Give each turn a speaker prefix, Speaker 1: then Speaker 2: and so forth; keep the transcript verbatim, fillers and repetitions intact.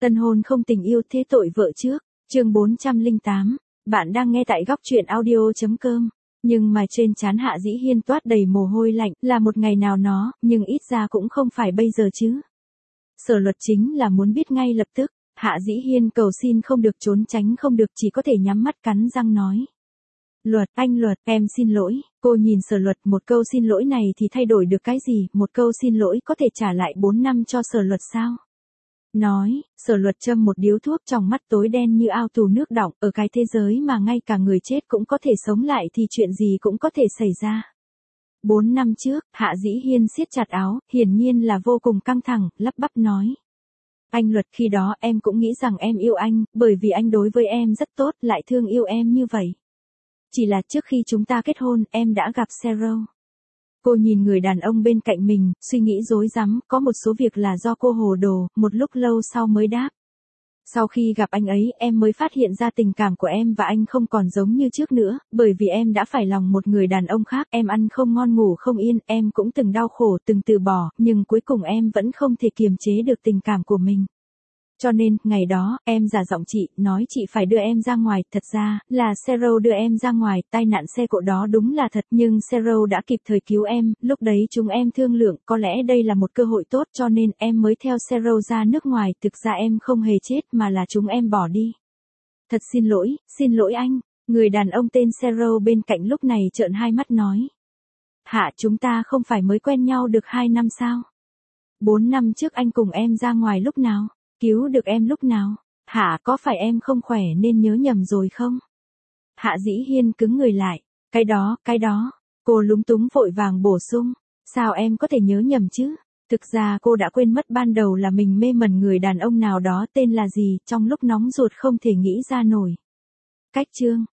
Speaker 1: Tân hôn không tình yêu thế tội vợ trước, chương bốn trăm lẻ tám, bạn đang nghe tại góc truyện audio.com. Nhưng mà trên trán Hạ Dĩ Hiên toát đầy mồ hôi lạnh, là một ngày nào nó, nhưng ít ra cũng không phải bây giờ chứ. Sở Luật chính là muốn biết ngay lập tức, Hạ Dĩ Hiên cầu xin không được, trốn tránh không được, chỉ có thể nhắm mắt cắn răng nói. Luật, anh Luật, em xin lỗi. Cô nhìn Sở Luật, một câu xin lỗi này thì thay đổi được cái gì, một câu xin lỗi có thể trả lại bốn năm cho Sở Luật sao? Nói, Sở Luật châm một điếu thuốc, trong mắt tối đen như ao tù nước đọng, ở cái thế giới mà ngay cả người chết cũng có thể sống lại thì chuyện gì cũng có thể xảy ra. Bốn năm trước, Hạ Dĩ Hiên siết chặt áo, hiển nhiên là vô cùng căng thẳng, lắp bắp nói. Anh Luật, khi đó em cũng nghĩ rằng em yêu anh, bởi vì anh đối với em rất tốt, lại thương yêu em như vậy. Chỉ là trước khi chúng ta kết hôn, em đã gặp Sero. Cô nhìn người đàn ông bên cạnh mình, suy nghĩ rối rắm, có một số việc là do cô hồ đồ, một lúc lâu sau mới đáp. Sau khi gặp anh ấy, em mới phát hiện ra tình cảm của em và anh không còn giống như trước nữa, bởi vì em đã phải lòng một người đàn ông khác, em ăn không ngon ngủ không yên, em cũng từng đau khổ, từng từ bỏ, nhưng cuối cùng em vẫn không thể kiềm chế được tình cảm của mình. Cho nên, ngày đó, em giả giọng chị, nói chị phải đưa em ra ngoài, thật ra, là Sero đưa em ra ngoài, tai nạn xe cộ đó đúng là thật, nhưng Sero đã kịp thời cứu em, lúc đấy chúng em thương lượng, có lẽ đây là một cơ hội tốt cho nên em mới theo Sero ra nước ngoài, thực ra em không hề chết mà là chúng em bỏ đi. Thật xin lỗi, xin lỗi anh, người đàn ông tên Sero bên cạnh lúc này trợn hai mắt nói. Hạ, chúng ta không phải mới quen nhau được hai năm sao? Bốn năm trước anh cùng em ra ngoài lúc nào? Cứu được em lúc nào? Hạ, có phải em không khỏe nên nhớ nhầm rồi không? Hạ Dĩ Hiên cứng người lại. Cái đó, cái đó. Cô lúng túng vội vàng bổ sung. Sao em có thể nhớ nhầm chứ? Thực ra cô đã quên mất ban đầu là mình mê mẩn người đàn ông nào đó tên là gì, trong lúc nóng ruột không thể nghĩ ra nổi. Cách chương.